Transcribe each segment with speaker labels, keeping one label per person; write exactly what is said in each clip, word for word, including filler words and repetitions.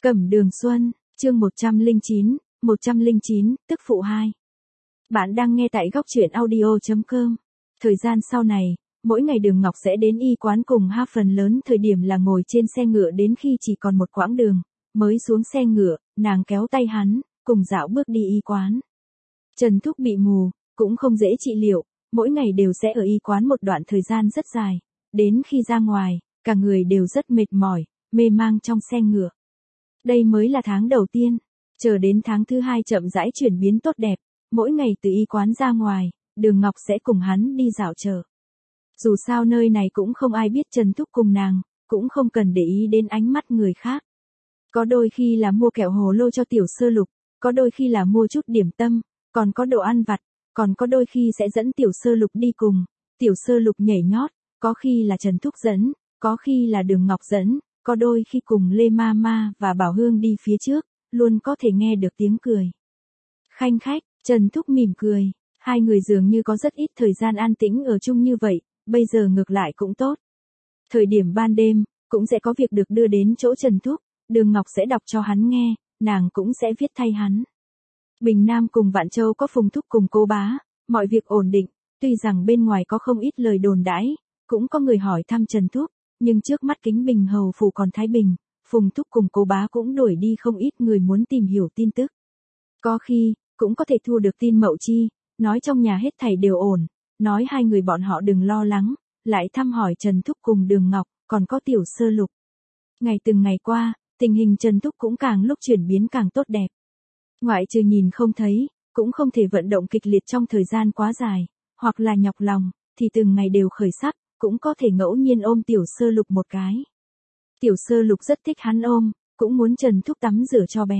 Speaker 1: Cẩm Đường Xuân, chương một trăm lẻ chín, một trăm lẻ chín, tức phụ hai. Bạn đang nghe tại góc truyện audio chấm com. Thời gian sau này, mỗi ngày Đường Ngọc sẽ đến y quán cùng Ha, phần lớn thời điểm là ngồi trên xe ngựa đến khi chỉ còn một quãng đường, mới xuống xe ngựa, nàng kéo tay hắn, cùng dạo bước đi y quán. Trần Thúc bị mù, cũng không dễ trị liệu, mỗi ngày đều sẽ ở y quán một đoạn thời gian rất dài, đến khi ra ngoài, cả người đều rất mệt mỏi, mê mang trong xe ngựa. Đây mới là tháng đầu tiên, chờ đến tháng thứ hai chậm rãi chuyển biến tốt đẹp, mỗi ngày từ y quán ra ngoài, Đường Ngọc sẽ cùng hắn đi dạo chợ. Dù sao nơi này cũng không ai biết Trần Thúc cùng nàng, cũng không cần để ý đến ánh mắt người khác. Có đôi khi là mua kẹo hồ lô cho Tiểu Sơ Lục, có đôi khi là mua chút điểm tâm, còn có đồ ăn vặt, còn có đôi khi sẽ dẫn Tiểu Sơ Lục đi cùng. Tiểu Sơ Lục nhảy nhót, có khi là Trần Thúc dẫn, có khi là Đường Ngọc dẫn, có đôi khi cùng Lê Mama và Bảo Hương đi phía trước, luôn có thể nghe được tiếng cười. Khanh khách, Trần Thúc mỉm cười, hai người dường như có rất ít thời gian an tĩnh ở chung như vậy, bây giờ ngược lại cũng tốt. Thời điểm ban đêm, cũng sẽ có việc được đưa đến chỗ Trần Thúc, Đường Ngọc sẽ đọc cho hắn nghe, nàng cũng sẽ viết thay hắn. Bình Nam cùng Vạn Châu có Phùng Thúc cùng Cô Bá, mọi việc ổn định, tuy rằng bên ngoài có không ít lời đồn đãi, cũng có người hỏi thăm Trần Thúc, nhưng trước mắt Kính Bình hầu phủ còn thái bình, Phùng Thúc cùng Cô Bá cũng đuổi đi không ít người muốn tìm hiểu tin tức. Có khi, cũng có thể thu được tin Mậu Chi, nói trong nhà hết thảy đều ổn, nói hai người bọn họ đừng lo lắng, lại thăm hỏi Trần Thúc cùng Đường Ngọc, còn có Tiểu Sơ Lục. Ngày từng ngày qua, tình hình Trần Thúc cũng càng lúc chuyển biến càng tốt đẹp. Ngoại trừ nhìn không thấy, cũng không thể vận động kịch liệt trong thời gian quá dài, hoặc là nhọc lòng, thì từng ngày đều khởi sắc, cũng có thể ngẫu nhiên ôm Tiểu Sơ Lục một cái. Tiểu Sơ Lục rất thích hắn ôm, cũng muốn Trần Thúc tắm rửa cho bé.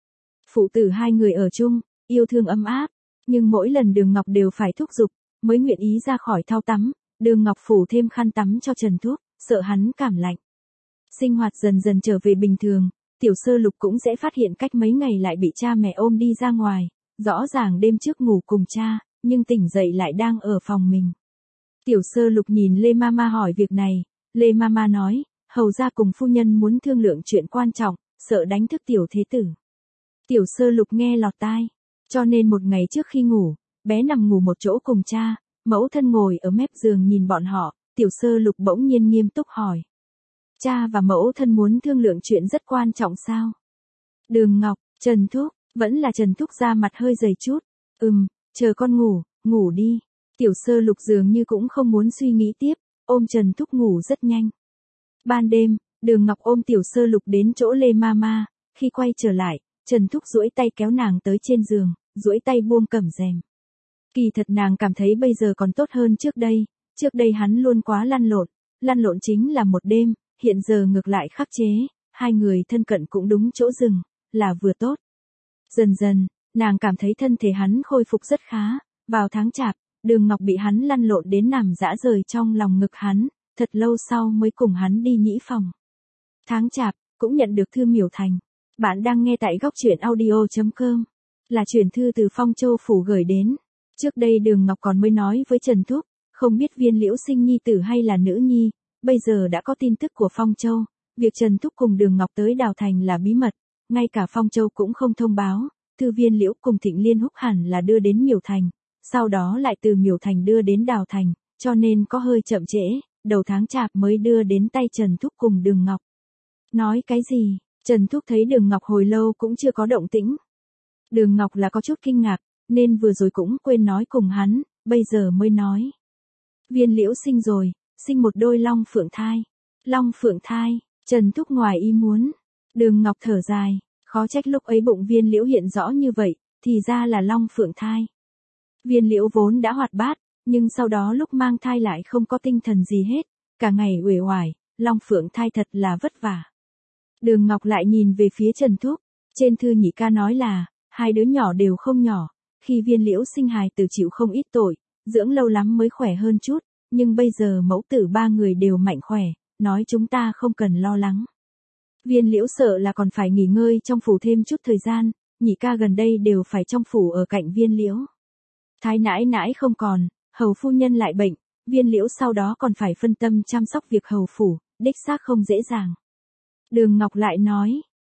Speaker 1: Phụ tử hai người ở chung, yêu thương ấm áp, nhưng mỗi lần Đường Ngọc đều phải thúc giục, mới nguyện ý ra khỏi thau tắm, Đường Ngọc phủ thêm khăn tắm cho Trần Thúc, sợ hắn cảm lạnh. Sinh hoạt dần dần trở về bình thường, Tiểu Sơ Lục cũng sẽ phát hiện cách mấy ngày lại bị cha mẹ ôm đi ra ngoài, rõ ràng đêm trước ngủ cùng cha, nhưng tỉnh dậy lại đang ở phòng mình. Tiểu Sơ Lục nhìn Lê Mama hỏi việc này, Lê Mama nói, hầu gia cùng phu nhân muốn thương lượng chuyện quan trọng, sợ đánh thức Tiểu Thế Tử. Tiểu Sơ Lục nghe lọt tai, cho nên một ngày trước khi ngủ, bé nằm ngủ một chỗ cùng cha, mẫu thân ngồi ở mép giường nhìn bọn họ, Tiểu Sơ Lục bỗng nhiên nghiêm túc hỏi. Cha và mẫu thân muốn thương lượng chuyện rất quan trọng sao? Đường Ngọc, Trần Thúc, vẫn là Trần Thúc ra mặt hơi dày chút, ừm, chờ con ngủ, ngủ đi. Tiểu Sơ Lục dường như cũng không muốn suy nghĩ tiếp, ôm Trần Thúc ngủ rất nhanh. Ban đêm, Đường Ngọc ôm Tiểu Sơ Lục đến chỗ Lê Mama, khi quay trở lại, Trần Thúc duỗi tay kéo nàng tới trên giường, duỗi tay buông cẩm rèm. Kỳ thật nàng cảm thấy bây giờ còn tốt hơn trước đây, trước đây hắn luôn quá lăn lộn, lăn lộn chính là một đêm, hiện giờ ngược lại khắc chế, hai người thân cận cũng đúng chỗ dừng, là vừa tốt. Dần dần, nàng cảm thấy thân thể hắn khôi phục rất khá, vào tháng Chạp, Đường Ngọc bị hắn lăn lộn đến nằm rã rời trong lòng ngực hắn, thật lâu sau mới cùng hắn đi nhĩ phòng. Tháng Chạp, cũng nhận được thư Miểu Thành. Bạn đang nghe tại góc truyện audio chấm com, là chuyển thư từ Phong Châu phủ gửi đến. Trước đây Đường Ngọc còn mới nói với Trần Thúc, không biết Viên Liễu sinh nhi tử hay là nữ nhi, bây giờ đã có tin tức của Phong Châu, việc Trần Thúc cùng Đường Ngọc tới Đào Thành là bí mật, ngay cả Phong Châu cũng không thông báo, thư Viên Liễu cùng Thịnh Liên Húc hẳn là đưa đến Miểu Thành, sau đó lại từ Miểu Thành đưa đến Đào Thành, cho nên có hơi chậm trễ, đầu tháng Chạp mới đưa đến tay Trần Thúc cùng Đường Ngọc. Nói cái gì? Trần Thúc thấy Đường Ngọc hồi lâu cũng chưa có động tĩnh. Đường Ngọc là có chút kinh ngạc, nên vừa rồi cũng quên nói cùng hắn, bây giờ mới nói. Viên Liễu sinh rồi, sinh một đôi long phượng thai. Long phượng thai, Trần Thúc ngoài ý muốn. Đường Ngọc thở dài, khó trách lúc ấy bụng Viên Liễu hiện rõ như vậy, thì ra là long phượng thai. Viên Liễu vốn đã hoạt bát, nhưng sau đó lúc mang thai lại không có tinh thần gì hết, cả ngày uể oải, long phượng thai thật là vất vả. Đường Ngọc lại nhìn về phía Trần Thúc, trên thư nhị ca nói là, hai đứa nhỏ đều không nhỏ, khi Viên Liễu sinh hài tử chịu không ít tội, dưỡng lâu lắm mới khỏe hơn chút, nhưng bây giờ mẫu tử ba người đều mạnh khỏe, nói chúng ta không cần lo lắng. Viên Liễu sợ là còn phải nghỉ ngơi trong phủ thêm chút thời gian, nhị ca gần đây đều phải trong phủ ở cạnh Viên Liễu. Thái nãi nãi không còn, hầu phu nhân lại bệnh, Viên Liễu sau đó còn phải phân tâm chăm sóc việc hầu phủ, đích xác không dễ dàng. Đường Ngọc lại nói,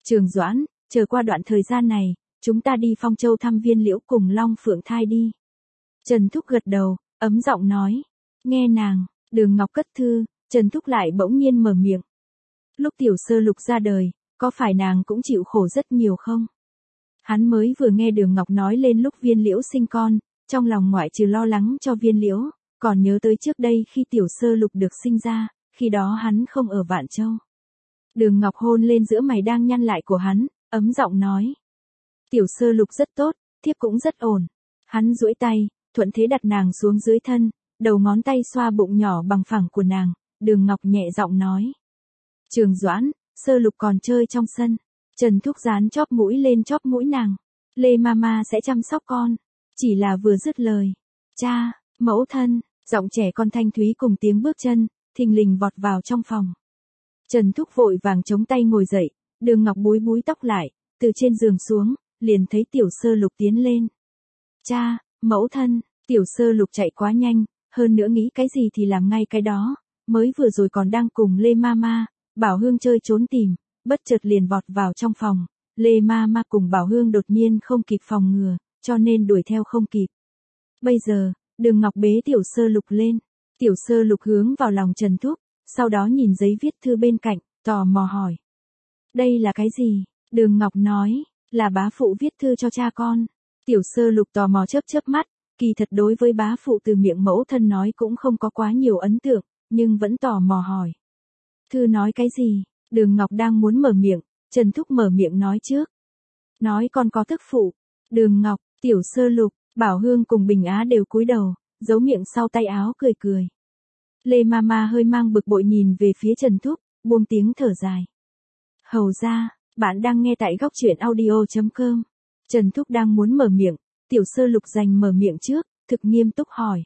Speaker 1: Trường Doãn, chờ qua đoạn thời gian này, chúng ta đi Phong Châu thăm Viên Liễu cùng Long Phượng Thai đi. Trần Thúc gật đầu, ấm giọng nói. Nghe nàng, Đường Ngọc cất thư, Trần Thúc lại bỗng nhiên mở miệng. Lúc Tiểu Sơ Lục ra đời, có phải nàng cũng chịu khổ rất nhiều không? Hắn mới vừa nghe Đường Ngọc nói lên lúc Viên Liễu sinh con, trong lòng ngoại trừ lo lắng cho Viên Liễu, còn nhớ tới trước đây khi Tiểu Sơ Lục được sinh ra, khi đó hắn không ở Vạn Châu. Đường Ngọc hôn lên giữa mày đang nhăn lại của hắn, ấm giọng nói. Tiểu Sơ Lục rất tốt, thiếp cũng rất ổn. Hắn duỗi tay, thuận thế đặt nàng xuống dưới thân, đầu ngón tay xoa bụng nhỏ bằng phẳng của nàng, Đường Ngọc nhẹ giọng nói. Trường Doãn, Sơ Lục còn chơi trong sân. Trần Thúc dán chóp mũi lên chóp mũi nàng. Lê Mama sẽ chăm sóc con. Chỉ là vừa dứt lời. Cha, mẫu thân, giọng trẻ con thanh thúy cùng tiếng bước chân, thình lình vọt vào trong phòng. Trần Thúc vội vàng chống tay ngồi dậy, Đường Ngọc búi búi tóc lại, từ trên giường xuống, liền thấy Tiểu Sơ Lục tiến lên. Cha, mẫu thân, Tiểu Sơ Lục chạy quá nhanh, hơn nữa nghĩ cái gì thì làm ngay cái đó, mới vừa rồi còn đang cùng Lê Mama, Bảo Hương chơi trốn tìm, bất chợt liền vọt vào trong phòng, Lê Mama cùng Bảo Hương đột nhiên không kịp phòng ngừa, cho nên đuổi theo không kịp. Bây giờ, Đường Ngọc bế Tiểu Sơ Lục lên, Tiểu Sơ Lục hướng vào lòng Trần Thúc, sau đó nhìn giấy viết thư bên cạnh, tò mò hỏi. Đây là cái gì? Đường Ngọc nói, là bá phụ viết thư cho cha con. Tiểu Sơ Lục tò mò chớp chớp mắt, kỳ thật đối với bá phụ từ miệng mẫu thân nói cũng không có quá nhiều ấn tượng, nhưng vẫn tò mò hỏi. Thư nói cái gì? Đường Ngọc đang muốn mở miệng, Trần Thúc mở miệng nói trước. Nói con có tức phụ. Đường Ngọc, Tiểu Sơ Lục, Bảo Hương cùng Bình Á đều cúi đầu, giấu miệng sau tay áo cười cười. Lê Mama hơi mang bực bội nhìn về phía Trần Thúc, buông tiếng thở dài. Hầu ra, bạn đang nghe tại góc truyện audio chấm com. Trần Thúc đang muốn mở miệng, Tiểu Sơ Lục giành mở miệng trước, thực nghiêm túc hỏi.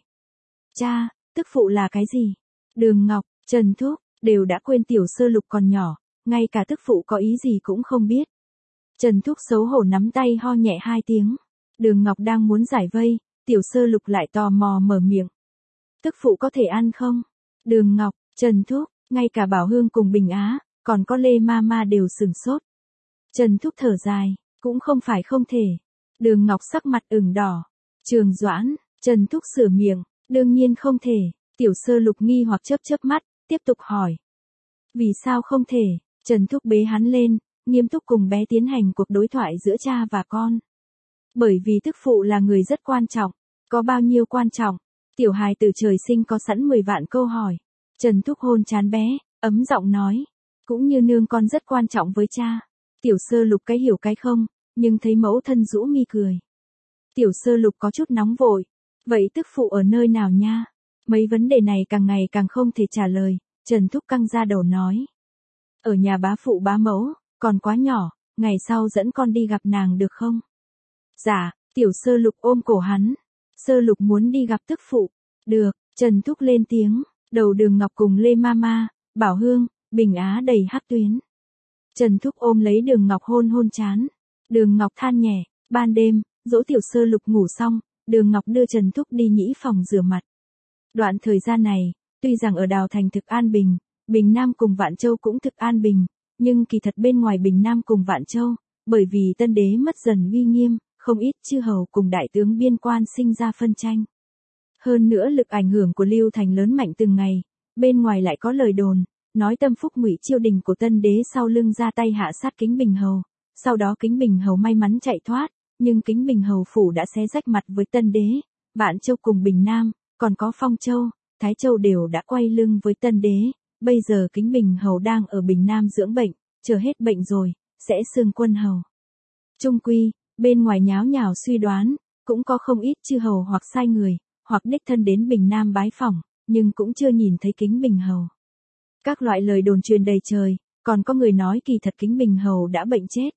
Speaker 1: Cha, tức phụ là cái gì? Đường Ngọc, Trần Thúc, đều đã quên Tiểu Sơ Lục còn nhỏ, ngay cả tức phụ có ý gì cũng không biết. Trần Thúc xấu hổ nắm tay ho nhẹ hai tiếng. Đường Ngọc đang muốn giải vây, Tiểu Sơ Lục lại tò mò mở miệng. Tức phụ có thể ăn không? Đường Ngọc, Trần Thúc, ngay cả Bảo Hương cùng Bình Á, còn có Lê Mama đều sửng sốt. Trần Thúc thở dài, cũng không phải không thể. Đường Ngọc sắc mặt ửng đỏ. Trường Doãn, Trần Thúc sửa miệng, đương nhiên không thể. Tiểu Sơ Lục nghi hoặc chớp chớp mắt, tiếp tục hỏi. Vì sao không thể? Trần Thúc bế hắn lên, nghiêm túc cùng bé tiến hành cuộc đối thoại giữa cha và con. Bởi vì tức phụ là người rất quan trọng. Có bao nhiêu quan trọng? Tiểu hài từ trời sinh có sẵn mười vạn câu hỏi. Trần Thúc hôn trán bé, ấm giọng nói. Cũng như nương con rất quan trọng với cha. Tiểu Sơ Lục cái hiểu cái không, nhưng thấy mẫu thân rũ mi cười. Tiểu Sơ Lục có chút nóng vội. Vậy tức phụ ở nơi nào nha? Mấy vấn đề này càng ngày càng không thể trả lời. Trần Thúc căng ra đầu nói. Ở nhà bá phụ bá mẫu, còn quá nhỏ, ngày sau dẫn con đi gặp nàng được không? Dạ, Tiểu Sơ Lục ôm cổ hắn. Sơ Lục muốn đi gặp tức phụ. Được, Trần Thúc lên tiếng, đầu Đường Ngọc cùng Lê Mama, Bảo Hương, Bình Á đầy hắc tuyến. Trần Thúc ôm lấy Đường Ngọc hôn hôn chán. Đường Ngọc than nhẹ, ban đêm, dỗ Tiểu Sơ Lục ngủ xong, Đường Ngọc đưa Trần Thúc đi nhĩ phòng rửa mặt. Đoạn thời gian này, tuy rằng ở Đào Thành thực an bình, Bình Nam cùng Vạn Châu cũng thực an bình, nhưng kỳ thật bên ngoài Bình Nam cùng Vạn Châu, bởi vì Tân Đế mất dần uy nghiêm, không ít chư hầu cùng đại tướng biên quan sinh ra phân tranh. Hơn nữa lực ảnh hưởng của Lưu Thành lớn mạnh từng ngày, bên ngoài lại có lời đồn, nói tâm phúc Ngụy Chiêu Đình của Tân Đế sau lưng ra tay hạ sát Kính Bình Hầu, sau đó Kính Bình Hầu may mắn chạy thoát, nhưng Kính Bình Hầu phủ đã xé rách mặt với Tân Đế, Vạn Châu cùng Bình Nam, còn có Phong Châu, Thái Châu đều đã quay lưng với Tân Đế, bây giờ Kính Bình Hầu đang ở Bình Nam dưỡng bệnh, chờ hết bệnh rồi, sẽ xương quân hầu. Trung quy, bên ngoài nháo nhào suy đoán, cũng có không ít chư hầu hoặc sai người, hoặc đích thân đến Bình Nam bái phỏng, nhưng cũng chưa nhìn thấy Kính Bình Hầu. Các loại lời đồn truyền đầy trời, còn có người nói kỳ thật Kính Bình Hầu đã bệnh chết.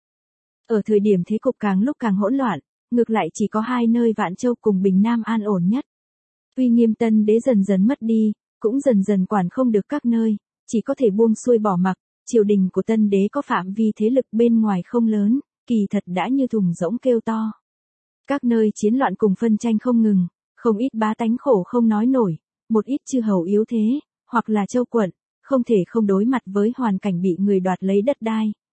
Speaker 1: Ở thời điểm thế cục càng lúc càng hỗn loạn, ngược lại chỉ có hai nơi Vạn Châu cùng Bình Nam an ổn nhất. Uy nghiêm Tân Đế dần dần mất đi, cũng dần dần quản không được các nơi, chỉ có thể buông xuôi bỏ mặc, triều đình của Tân Đế có phạm vi thế lực bên ngoài không lớn, kỳ thật đã như thùng rỗng kêu to. Các nơi chiến loạn cùng phân tranh không ngừng, không ít bá tánh khổ không nói nổi, một ít chư hầu yếu thế, hoặc là châu quận, không thể không đối mặt với hoàn cảnh bị người đoạt lấy đất đai,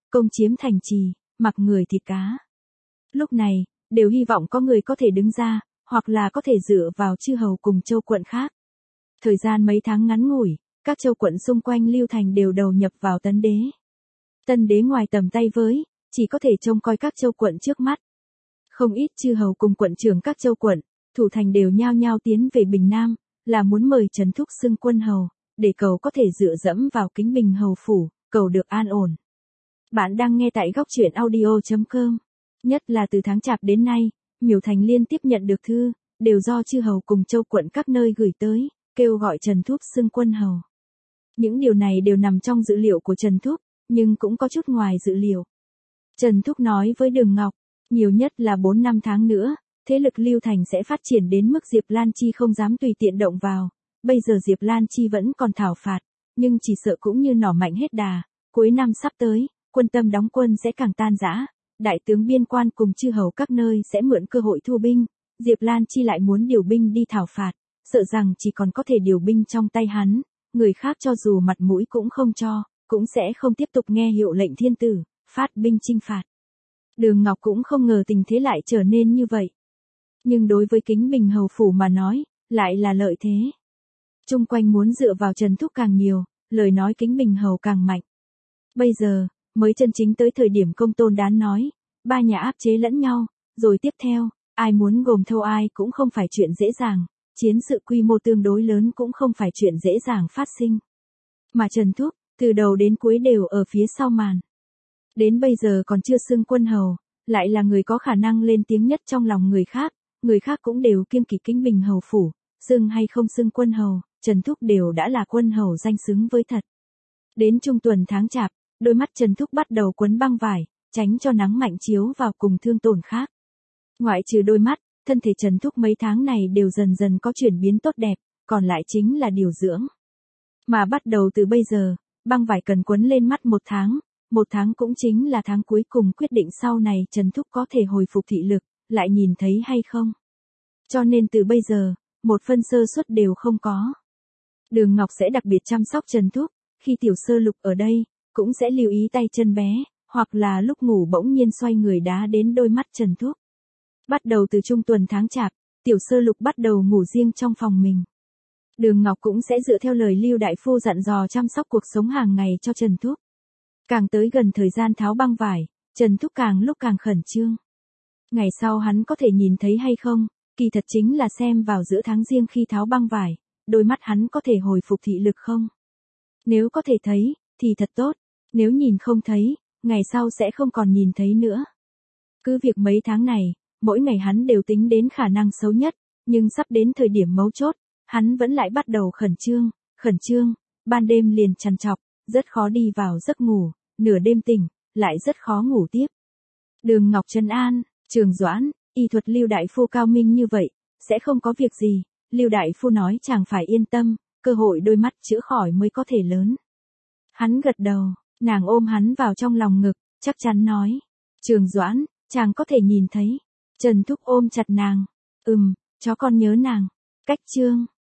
Speaker 1: công chiếm thành trì, mặc người thịt cá. Lúc này, đều hy vọng có người có thể đứng ra, hoặc là có thể dựa vào chư hầu cùng châu quận khác. Thời gian mấy tháng ngắn ngủi, các châu quận xung quanh Lưu Thành đều đầu nhập vào Tấn đế. Tân đế ngoài tầm tay với, chỉ có thể trông coi các châu quận trước mắt. Không ít chư hầu cùng quận trưởng các châu quận, thủ thành đều nhao nhao tiến về Bình Nam, là muốn mời Trần Thúc xưng quân hầu, để cầu có thể dựa dẫm vào Kính Bình hầu phủ, cầu được an ổn. Bạn đang nghe tại góc truyện audio chấm com. Nhất là từ tháng Chạp đến nay, Miểu Thành liên tiếp nhận được thư, đều do chư hầu cùng châu quận các nơi gửi tới, kêu gọi Trần Thúc xưng quân hầu. Những điều này đều nằm trong dự liệu của Trần Thúc, nhưng cũng có chút ngoài dự liệu. Trần Thúc nói với Đường Ngọc, nhiều nhất là bốn năm tháng nữa, thế lực Lưu Thành sẽ phát triển đến mức Diệp Lan Chi không dám tùy tiện động vào. Bây giờ Diệp Lan Chi vẫn còn thảo phạt, nhưng chỉ sợ cũng như nỏ mạnh hết đà, cuối năm sắp tới, quân tâm đóng quân sẽ càng tan rã, đại tướng biên quan cùng chư hầu các nơi sẽ mượn cơ hội thu binh, Diệp Lan Chi lại muốn điều binh đi thảo phạt, sợ rằng chỉ còn có thể điều binh trong tay hắn, người khác cho dù mặt mũi cũng không cho, cũng sẽ không tiếp tục nghe hiệu lệnh thiên tử, phát binh chinh phạt. Đường Ngọc cũng không ngờ tình thế lại trở nên như vậy. Nhưng đối với Kính Bình hầu phủ mà nói, lại là lợi thế. Chung quanh muốn dựa vào Trần Thúc càng nhiều, lời nói Kính Bình hầu càng mạnh. Bây giờ, mới chân chính tới thời điểm công tôn đán nói, ba nhà áp chế lẫn nhau, rồi tiếp theo, ai muốn gồm thâu ai cũng không phải chuyện dễ dàng, chiến sự quy mô tương đối lớn cũng không phải chuyện dễ dàng phát sinh. Mà Trần Thúc, từ đầu đến cuối đều ở phía sau màn. Đến bây giờ còn chưa xưng quân hầu, lại là người có khả năng lên tiếng nhất trong lòng người khác, người khác cũng đều kiêng kỵ Kính Bình hầu phủ, xưng hay không xưng quân hầu, Trần Thúc đều đã là quân hầu danh xứng với thật. Đến trung tuần tháng Chạp, đôi mắt Trần Thúc bắt đầu quấn băng vải, tránh cho nắng mạnh chiếu vào cùng thương tổn khác. Ngoại trừ đôi mắt, thân thể Trần Thúc mấy tháng này đều dần dần có chuyển biến tốt đẹp, còn lại chính là điều dưỡng. Mà bắt đầu từ bây giờ, băng vải cần quấn lên mắt một tháng, một tháng cũng chính là tháng cuối cùng quyết định sau này Trần Thúc có thể hồi phục thị lực, lại nhìn thấy hay không. Cho nên từ bây giờ, một phân sơ suất đều không có. Đường Ngọc sẽ đặc biệt chăm sóc Trần Thúc, khi Tiểu Sơ Lục ở đây, cũng sẽ lưu ý tay chân bé, hoặc là lúc ngủ bỗng nhiên xoay người đá đến đôi mắt Trần Thúc. Bắt đầu từ trung tuần tháng Chạp, Tiểu Sơ Lục bắt đầu ngủ riêng trong phòng mình. Đường Ngọc cũng sẽ dựa theo lời Lưu Đại Phu dặn dò chăm sóc cuộc sống hàng ngày cho Trần Thúc. Càng tới gần thời gian tháo băng vải, Trần Thúc càng lúc càng khẩn trương. Ngày sau hắn có thể nhìn thấy hay không, kỳ thật chính là xem vào giữa tháng Giêng khi tháo băng vải, đôi mắt hắn có thể hồi phục thị lực không. Nếu có thể thấy, thì thật tốt, nếu nhìn không thấy, ngày sau sẽ không còn nhìn thấy nữa. Cứ việc mấy tháng này, mỗi ngày hắn đều tính đến khả năng xấu nhất, nhưng sắp đến thời điểm mấu chốt, hắn vẫn lại bắt đầu khẩn trương, khẩn trương, ban đêm liền trằn trọc, rất khó đi vào giấc ngủ, nửa đêm tỉnh, lại rất khó ngủ tiếp. Đường Ngọc trấn an, Trường Doãn, y thuật Lưu Đại Phu cao minh như vậy, sẽ không có việc gì, Lưu Đại Phu nói chàng phải yên tâm, cơ hội đôi mắt chữa khỏi mới có thể lớn. Hắn gật đầu, nàng ôm hắn vào trong lòng ngực, chắc chắn nói, Trường Doãn, chàng có thể nhìn thấy. Trần Thúc ôm chặt nàng, ừm, chó con nhớ nàng. Cách chương